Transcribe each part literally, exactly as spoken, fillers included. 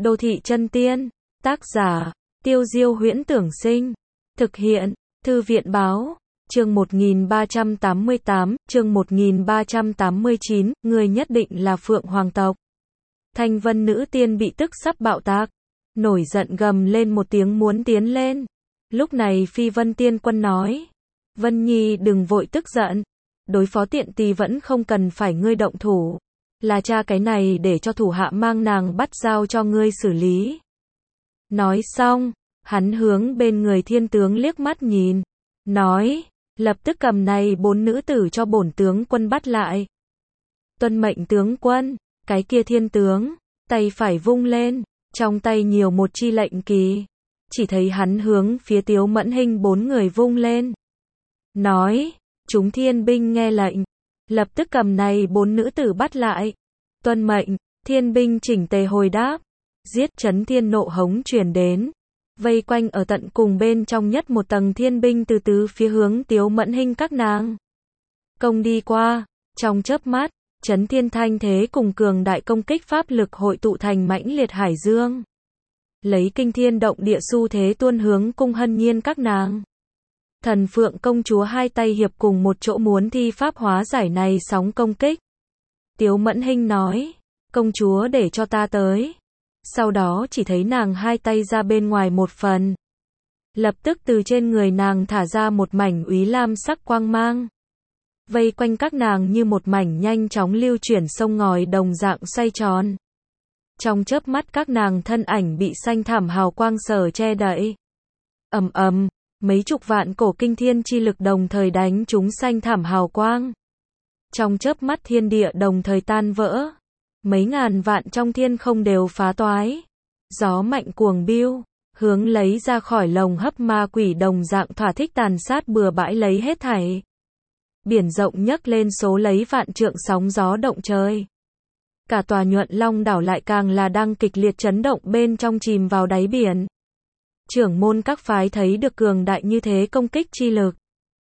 Đô thị chân tiên, tác giả, Tiêu Diêu Huyễn Tưởng Sinh, thực hiện, Thư viện Báo, chương một nghìn ba trăm tám mươi tám, chương một nghìn ba trăm tám mươi chín, người nhất định là Phượng Hoàng tộc. Thanh Vân nữ tiên bị tức sắp bạo tạc, nổi giận gầm lên một tiếng muốn tiến lên. Lúc này Phi Vân Tiên Quân nói, Vân Nhi đừng vội tức giận, đối phó Tiện Tì vẫn không cần phải ngươi động thủ, là cha cái này để cho thủ hạ mang nàng bắt giao cho ngươi xử lý. Nói xong, hắn hướng bên người thiên tướng liếc mắt nhìn, nói, lập tức cầm này bốn nữ tử cho bổn tướng quân bắt lại. Tuân mệnh tướng quân. Cái kia thiên tướng, tay phải vung lên, trong tay nhiều một chi lệnh kỳ, chỉ thấy hắn hướng phía Tiếu Mẫn Hinh bốn người vung lên, nói, chúng thiên binh nghe lệnh, lập tức cầm này bốn nữ tử bắt lại. Tuân mệnh, thiên binh chỉnh tề hồi đáp, giết. Chấn thiên nộ hống truyền đến, vây quanh ở tận cùng bên trong nhất một tầng thiên binh từ tứ phía hướng Tiếu Mẫn Hinh các nàng công đi qua, trong chớp mắt, chấn thiên thanh thế cùng cường đại công kích pháp lực hội tụ thành mãnh liệt hải dương, lấy kinh thiên động địa xu thế tuôn hướng Cung Hân Nhiên các nàng. Thần Phượng công chúa hai tay hiệp cùng một chỗ muốn thi pháp hóa giải này sóng công kích. Tiếu Mẫn Hinh nói, công chúa để cho ta tới. Sau đó chỉ thấy nàng hai tay ra bên ngoài một phần, lập tức từ trên người nàng thả ra một mảnh úy lam sắc quang mang, vây quanh các nàng như một mảnh nhanh chóng lưu chuyển sông ngòi đồng dạng xoay tròn. Trong chớp mắt các nàng thân ảnh bị xanh thảm hào quang sở che đậy. Ầm ầm, mấy chục vạn cổ kinh thiên chi lực đồng thời đánh trúng xanh thảm hào quang. Trong chớp mắt thiên địa đồng thời tan vỡ. Mấy ngàn vạn trong thiên không đều phá toái. Gió mạnh cuồng biêu, hướng lấy ra khỏi lồng hấp ma quỷ đồng dạng thỏa thích tàn sát bừa bãi lấy hết thảy. Biển rộng nhấc lên số lấy vạn trượng sóng gió động trời. Cả tòa Nhuận Long đảo lại càng là đang kịch liệt chấn động bên trong chìm vào đáy biển. Trưởng môn các phái thấy được cường đại như thế công kích chi lực,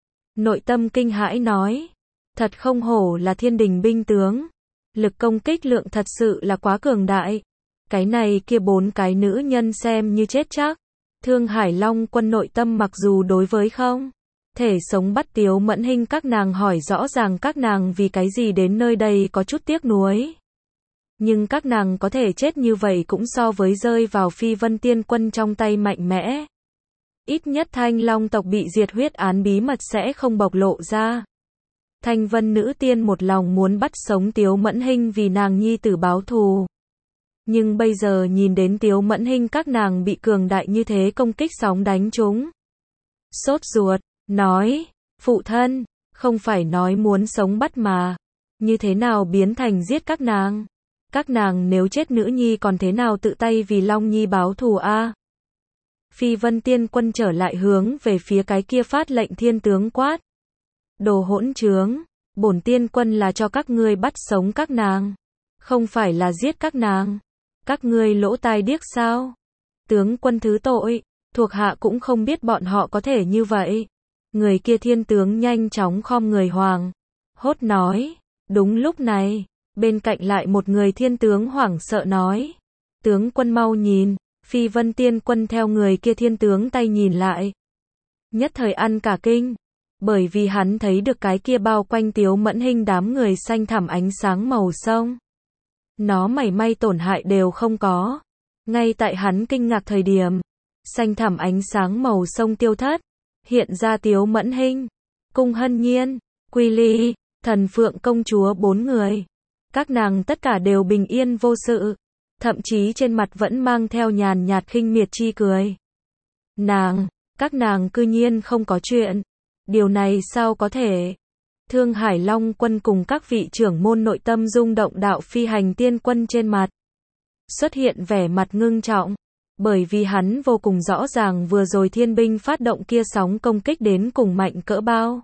nội tâm kinh hãi nói, thật không hổ là thiên đình binh tướng, lực công kích lượng thật sự là quá cường đại. Cái này kia bốn cái nữ nhân xem như chết chắc. Thương Hải Long quân nội tâm mặc dù đối với không thể sống bắt Tiếu Mẫn Hinh các nàng hỏi rõ ràng các nàng vì cái gì đến nơi đây có chút tiếc nuối. Nhưng các nàng có thể chết như vậy cũng so với rơi vào Phi Vân Tiên Quân trong tay mạnh mẽ. Ít nhất Thanh Long tộc bị diệt huyết án bí mật sẽ không bộc lộ ra. Thanh Vân nữ tiên một lòng muốn bắt sống Tiếu Mẫn Hinh vì nàng nhi tử báo thù. Nhưng bây giờ nhìn đến Tiếu Mẫn Hinh các nàng bị cường đại như thế công kích sóng đánh trúng, sốt ruột, nói, phụ thân, không phải nói muốn sống bắt mà, như thế nào biến thành giết các nàng? Các nàng nếu chết nữ nhi còn thế nào tự tay vì Long Nhi báo thù a? Phi Vân Tiên Quân trở lại hướng về phía cái kia phát lệnh thiên tướng quát. Đồ hỗn trướng, bổn tiên quân là cho các ngươi bắt sống các nàng, không phải là giết các nàng. Các ngươi lỗ tai điếc sao? Tướng quân thứ tội, thuộc hạ cũng không biết bọn họ có thể như vậy. Người kia thiên tướng nhanh chóng khom người hoàng hốt nói. Đúng lúc này, bên cạnh lại một người thiên tướng hoảng sợ nói, tướng quân mau nhìn. Phi Vân Tiên Quân theo người kia thiên tướng tay nhìn lại, nhất thời ăn cả kinh, bởi vì hắn thấy được cái kia bao quanh Tiếu Mẫn Hinh đám người xanh thẳm ánh sáng màu sông, nó mảy may tổn hại đều không có. Ngay tại hắn kinh ngạc thời điểm, xanh thẳm ánh sáng màu sông tiêu thất, hiện ra Tiếu Mẫn Hinh, Cung Hân Nhiên, Quy Ly, Thần Phượng công chúa bốn người. Các nàng tất cả đều bình yên vô sự, thậm chí trên mặt vẫn mang theo nhàn nhạt khinh miệt chi cười. Nàng, các nàng cư nhiên không có chuyện. Điều này sao có thể? Thương Hải Long quân cùng các vị trưởng môn nội tâm rung động đạo phi hành tiên quân trên mặt xuất hiện vẻ mặt ngưng trọng, bởi vì hắn vô cùng rõ ràng vừa rồi thiên binh phát động kia sóng công kích đến cùng mạnh cỡ bao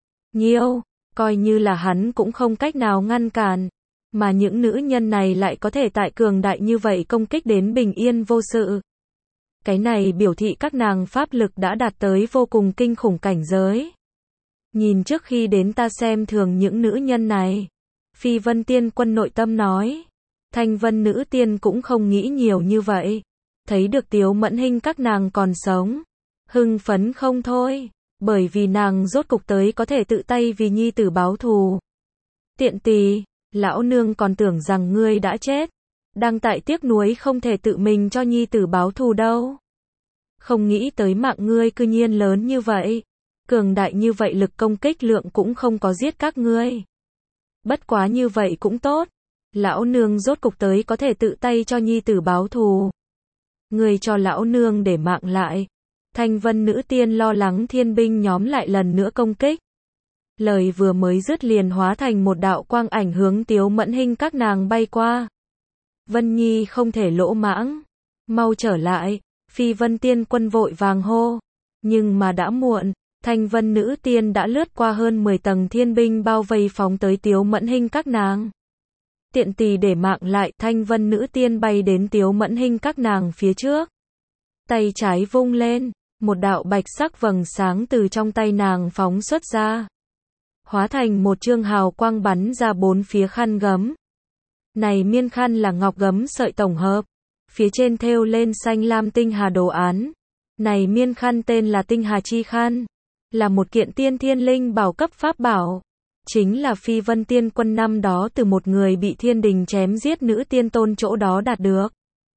nhiêu, coi như là hắn cũng không cách nào ngăn cản, mà những nữ nhân này lại có thể tại cường đại như vậy công kích đến bình yên vô sự. Cái này biểu thị các nàng pháp lực đã đạt tới vô cùng kinh khủng cảnh giới. Nhìn trước khi đến ta xem thường những nữ nhân này. Phi Vân Tiên Quân nội tâm nói. Thanh Vân nữ tiên cũng không nghĩ nhiều như vậy. Thấy được Tiếu Mẫn Hinh các nàng còn sống, hưng phấn không thôi, bởi vì nàng rốt cục tới có thể tự tay vì nhi tử báo thù. Tiện tỳ, lão nương còn tưởng rằng ngươi đã chết, đang tại tiếc nuối không thể tự mình cho nhi tử báo thù đâu. Không nghĩ tới mạng ngươi cư nhiên lớn như vậy, cường đại như vậy, lực công kích lượng cũng không có giết các ngươi. Bất quá như vậy cũng tốt, lão nương rốt cục tới có thể tự tay cho nhi tử báo thù. Ngươi cho lão nương để mạng lại. Thanh Vân nữ tiên lo lắng thiên binh nhóm lại lần nữa công kích. Lời vừa mới dứt liền hóa thành một đạo quang ảnh hướng Tiếu Mẫn Hinh các nàng bay qua. Vân Nhi không thể lỗ mãng, mau trở lại. Phi Vân tiên quân vội vàng hô, nhưng mà đã muộn. Thanh Vân nữ tiên đã lướt qua hơn mười tầng thiên binh bao vây phóng tới Tiếu Mẫn Hinh các nàng. Tiện tỳ để mạng lại. Thanh Vân nữ tiên bay đến Tiếu Mẫn Hinh các nàng phía trước, tay trái vung lên, một đạo bạch sắc vầng sáng từ trong tay nàng phóng xuất ra, hóa thành một chương hào quang bắn ra bốn phía khăn gấm. Này miên khăn là ngọc gấm sợi tổng hợp, phía trên thêu lên xanh lam tinh hà đồ án. Này miên khăn tên là tinh hà chi khăn, là một kiện tiên thiên linh bảo cấp pháp bảo. Chính là Phi Vân tiên quân năm đó từ một người bị thiên đình chém giết nữ tiên tôn chỗ đó đạt được.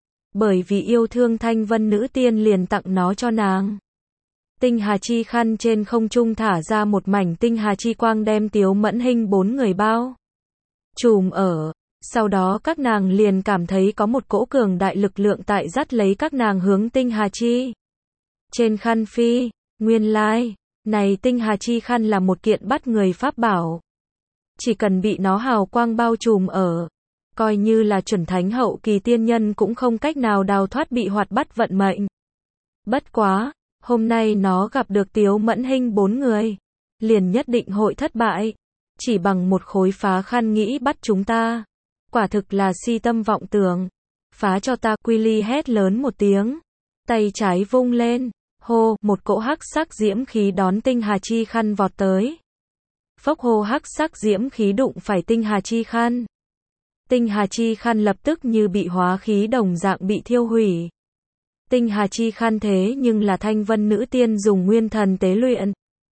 Bởi vì yêu thương Thanh Vân nữ tiên liền tặng nó cho nàng. Tinh hà chi khăn trên không trung thả ra một mảnh tinh hà chi quang đem Tiếu Mẫn Hinh bốn người bao trùm ở. Sau đó các nàng liền cảm thấy có một cỗ cường đại lực lượng tại dắt lấy các nàng hướng tinh hà chi trên khăn phi. Nguyên lai, này tinh hà chi khăn là một kiện bắt người pháp bảo. Chỉ cần bị nó hào quang bao trùm ở, coi như là chuẩn thánh hậu kỳ tiên nhân cũng không cách nào đào thoát bị hoạt bắt vận mệnh. Bất quá, hôm nay nó gặp được Tiếu Mẫn Hinh bốn người, liền nhất định hội thất bại. Chỉ bằng một khối phá khăn nghĩ bắt chúng ta, quả thực là si tâm vọng tưởng. Phá cho ta. Quy Ly hét lớn một tiếng, tay trái vung lên, hô, một cỗ hắc sắc diễm khí đón tinh hà chi khăn vọt tới. Phốc, hô, hắc sắc diễm khí đụng phải tinh hà chi khăn. Tinh hà chi khăn lập tức như bị hóa khí đồng dạng bị thiêu hủy. Tinh hà chi khăn thế nhưng là Thanh Vân nữ tiên dùng nguyên thần tế luyện.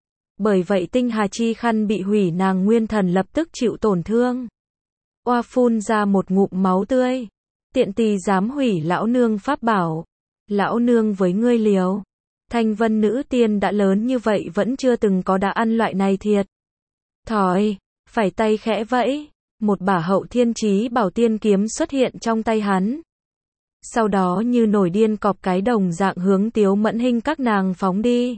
Bởi vậy tinh hà chi khăn bị hủy, nàng nguyên thần lập tức chịu tổn thương. Oa, phun ra một ngụm máu tươi. Tiện tỳ dám hủy lão nương pháp bảo. Lão nương với ngươi liều. Thanh Vân nữ tiên đã lớn như vậy vẫn chưa từng có đã ăn loại này thiệt thòi. Phải tay khẽ vẫy, một bả hậu thiên chí bảo tiên kiếm xuất hiện trong tay hắn. Sau đó như nổi điên cọp cái đồng dạng hướng Tiếu Mẫn Hinh các nàng phóng đi.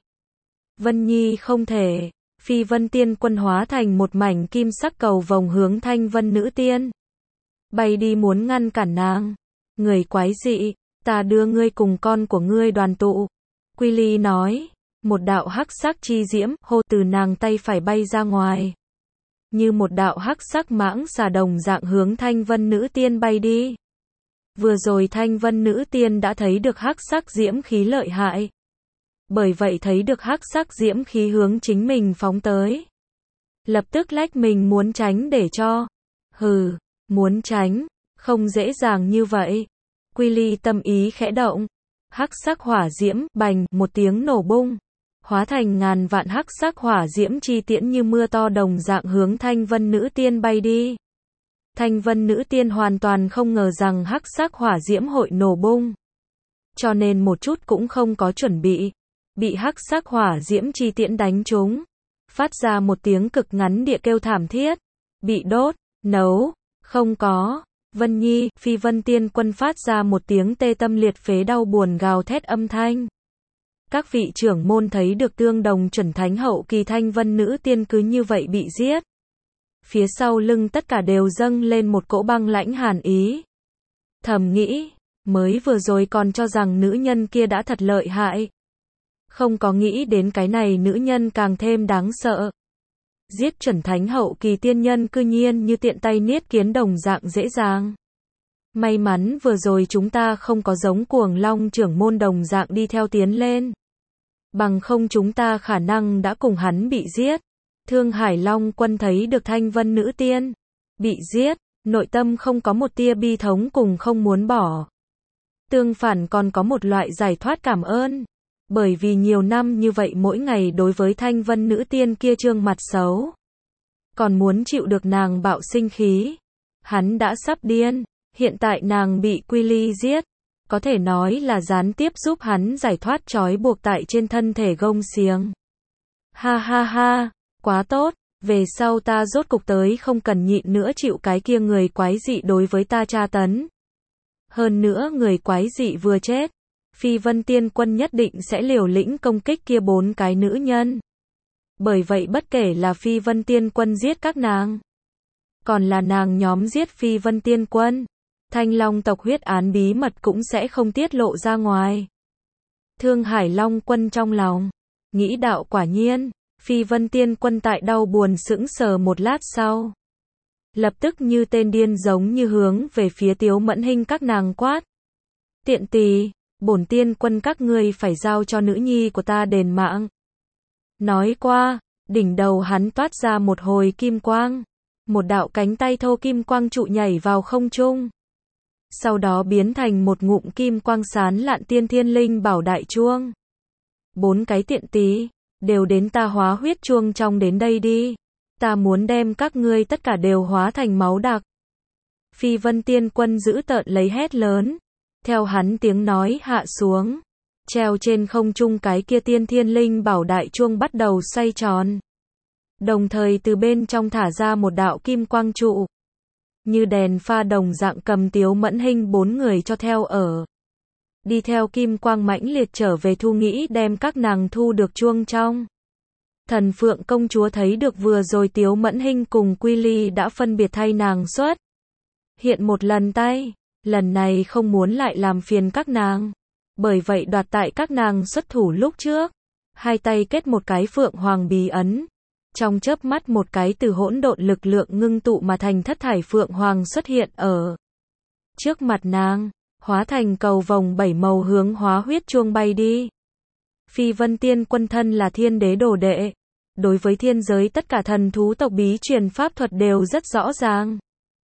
Vân Nhi không thể. Phi Vân tiên quân hóa thành một mảnh kim sắc cầu vồng hướng Thanh Vân nữ tiên bay đi, muốn ngăn cản nàng. Người quái dị, ta đưa ngươi cùng con của ngươi đoàn tụ. Quy Ly nói, một đạo hắc sắc chi diễm hô từ nàng tay phải bay ra ngoài, như một đạo hắc sắc mãng xà đồng dạng hướng Thanh Vân nữ tiên bay đi. Vừa rồi Thanh Vân nữ tiên đã thấy được hắc sắc diễm khí lợi hại, bởi vậy thấy được hắc sắc diễm khí hướng chính mình phóng tới, lập tức lách mình muốn tránh để cho. Hừ, muốn tránh, không dễ dàng như vậy. Quy Ly tâm ý khẽ động, hắc sắc hỏa diễm, bành, một tiếng nổ bung, hóa thành ngàn vạn hắc sắc hỏa diễm chi tiễn như mưa to đồng dạng hướng Thanh Vân nữ tiên bay đi. Thanh Vân nữ tiên hoàn toàn không ngờ rằng hắc sắc hỏa diễm hội nổ bung, cho nên một chút cũng không có chuẩn bị, bị hắc sắc hỏa diễm chi tiễn đánh trúng, phát ra một tiếng cực ngắn địa kêu thảm thiết, bị đốt, nấu, không có. Vân Nhi, Phi Vân tiên quân phát ra một tiếng tê tâm liệt phế đau buồn gào thét âm thanh. Các vị trưởng môn thấy được tương đồng chuẩn thánh hậu kỳ Thanh Vân nữ tiên cứ như vậy bị giết, phía sau lưng tất cả đều dâng lên một cỗ băng lãnh hàn ý. Thầm nghĩ, mới vừa rồi còn cho rằng nữ nhân kia đã thật lợi hại, không có nghĩ đến cái này nữ nhân càng thêm đáng sợ. Giết chuẩn thánh hậu kỳ tiên nhân cư nhiên như tiện tay niết kiến đồng dạng dễ dàng. May mắn vừa rồi chúng ta không có giống Cuồng Long trưởng môn đồng dạng đi theo tiến lên, bằng không chúng ta khả năng đã cùng hắn bị giết. Thương Hải Long quân thấy được Thanh Vân nữ tiên bị giết, nội tâm không có một tia bi thống cùng không muốn bỏ. Tương phản còn có một loại giải thoát cảm ơn. Bởi vì nhiều năm như vậy mỗi ngày đối với thanh vân nữ tiên kia trương mặt xấu. Còn muốn chịu được nàng bạo sinh khí. Hắn đã sắp điên. Hiện tại nàng bị Quy Ly giết. Có thể nói là gián tiếp giúp hắn giải thoát trói buộc tại trên thân thể gông xiềng. Ha ha ha, quá tốt. Về sau ta rốt cục tới không cần nhịn nữa chịu cái kia người quái dị đối với ta tra tấn. Hơn nữa người quái dị vừa chết. Phi Vân Tiên Quân nhất định sẽ liều lĩnh công kích kia bốn cái nữ nhân. Bởi vậy bất kể là Phi Vân Tiên Quân giết các nàng. Còn là nàng nhóm giết Phi Vân Tiên Quân. Thanh Long tộc huyết án bí mật cũng sẽ không tiết lộ ra ngoài. Thương Hải Long Quân trong lòng. Nghĩ đạo quả nhiên. Phi Vân Tiên Quân tại đau buồn sững sờ một lát sau. Lập tức như tên điên giống như hướng về phía Tiếu Mẫn Hinh các nàng quát. Tiện tỳ, bổn tiên quân các ngươi phải giao cho nữ nhi của ta đền mạng. Nói qua, đỉnh đầu hắn toát ra một hồi kim quang. Một đạo cánh tay thô kim quang trụ nhảy vào không trung. Sau đó biến thành một ngụm kim quang sán lạn tiên thiên linh bảo đại chuông. Bốn cái tiện tỳ, đều đến ta hóa huyết chuông trong đến đây đi. Ta muốn đem các ngươi tất cả đều hóa thành máu đặc. Phi Vân Tiên Quân giữ tợn lấy hét lớn. Theo hắn tiếng nói hạ xuống. Treo trên không trung cái kia tiên thiên linh bảo đại chuông bắt đầu xoay tròn. Đồng thời từ bên trong thả ra một đạo kim quang trụ. Như đèn pha đồng dạng cầm Tiếu Mẫn Hinh bốn người cho theo ở. Đi theo kim quang mãnh liệt trở về thu nghĩ đem các nàng thu được chuông trong. Thần Phượng công chúa thấy được vừa rồi Tiếu Mẫn Hinh cùng Quy Ly đã phân biệt thay nàng xuất. Hiện một lần tay, lần này không muốn lại làm phiền các nàng. Bởi vậy đoạt tại các nàng xuất thủ lúc trước. Hai tay kết một cái Phượng Hoàng bí ấn. Trong chớp mắt một cái từ hỗn độn lực lượng ngưng tụ mà thành thất thải Phượng Hoàng xuất hiện ở trước mặt nàng, hóa thành cầu vồng bảy màu hướng hóa huyết chuông bay đi. Phi Vân Tiên Quân thân là thiên đế đồ đệ. Đối với thiên giới tất cả thần thú tộc bí truyền pháp thuật đều rất rõ ràng.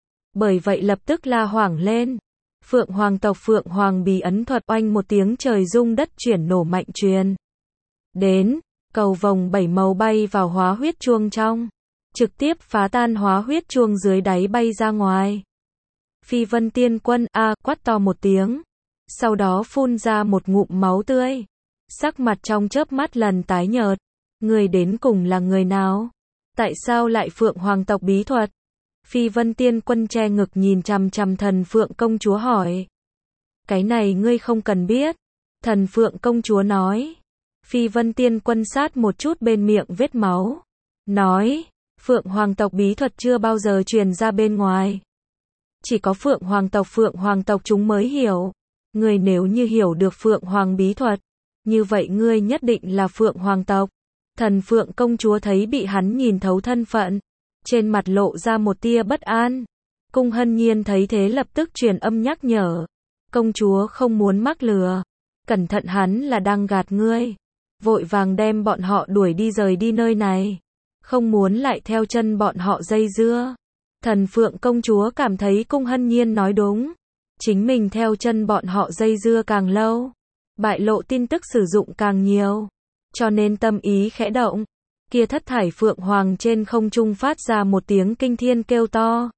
Bởi vậy lập tức la hoảng lên. Phượng Hoàng tộc Phượng Hoàng bí ấn thuật oanh một tiếng trời rung đất chuyển nổ mạnh truyền. Đến, cầu vồng bảy màu bay vào hóa huyết chuông trong. Trực tiếp phá tan hóa huyết chuông dưới đáy bay ra ngoài. Phi Vân Tiên Quân a quát to một tiếng. Sau đó phun ra một ngụm máu tươi. Sắc mặt trong chớp mắt lần tái nhợt. Người đến cùng là người nào? Tại sao lại Phượng Hoàng tộc bí thuật? Phi Vân Tiên Quân che ngực nhìn chằm chằm Thần Phượng công chúa hỏi. Cái này ngươi không cần biết. Thần Phượng công chúa nói. Phi Vân Tiên Quân sát một chút bên miệng vết máu. Nói, Phượng Hoàng tộc bí thuật chưa bao giờ truyền ra bên ngoài. Chỉ có Phượng Hoàng tộc Phượng Hoàng tộc chúng mới hiểu. Ngươi nếu như hiểu được Phượng Hoàng bí thuật, như vậy ngươi nhất định là Phượng Hoàng tộc. Thần Phượng công chúa thấy bị hắn nhìn thấu thân phận. Trên mặt lộ ra một tia bất an. Cung Hân Nhiên thấy thế lập tức truyền âm nhắc nhở. Công chúa không muốn mắc lừa. Cẩn thận hắn là đang gạt ngươi. Vội vàng đem bọn họ đuổi đi rời đi nơi này. Không muốn lại theo chân bọn họ dây dưa. Thần Phượng công chúa cảm thấy Cung Hân Nhiên nói đúng. Chính mình theo chân bọn họ dây dưa càng lâu. Bại lộ tin tức sử dụng càng nhiều. Cho nên tâm ý khẽ động. Kia thất thải Phượng Hoàng trên không trung phát ra một tiếng kinh thiên kêu to.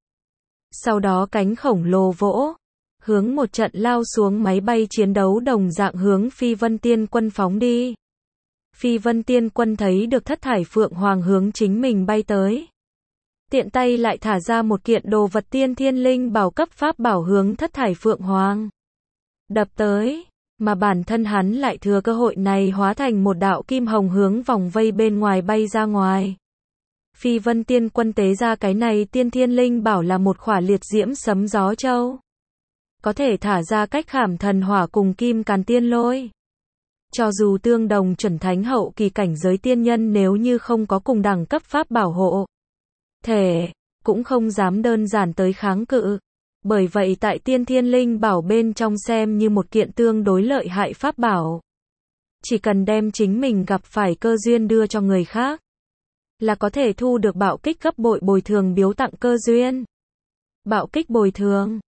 Sau đó cánh khổng lồ vỗ. Hướng một trận lao xuống máy bay chiến đấu đồng dạng hướng Phi Vân Tiên Quân phóng đi. Phi Vân Tiên Quân thấy được thất thải Phượng Hoàng hướng chính mình bay tới. Tiện tay lại thả ra một kiện đồ vật tiên thiên linh bảo cấp pháp bảo hướng thất thải Phượng Hoàng. Đập tới. Mà bản thân hắn lại thừa cơ hội này hóa thành một đạo kim hồng hướng vòng vây bên ngoài bay ra ngoài. Phi Vân Tiên Quân tế ra cái này tiên thiên linh bảo là một khỏa liệt diễm sấm gió châu. Có thể thả ra cách khảm thần hỏa cùng kim càn tiên lôi. Cho dù tương đồng chuẩn thánh hậu kỳ cảnh giới tiên nhân nếu như không có cùng đẳng cấp pháp bảo hộ thể, cũng không dám đơn giản tới kháng cự. Bởi vậy tại tiên thiên linh bảo bên trong xem như một kiện tương đối lợi hại pháp bảo. Chỉ cần đem chính mình gặp phải cơ duyên đưa cho người khác, là có thể thu được bạo kích gấp bội bồi thường biếu tặng cơ duyên. Bạo kích bồi thường.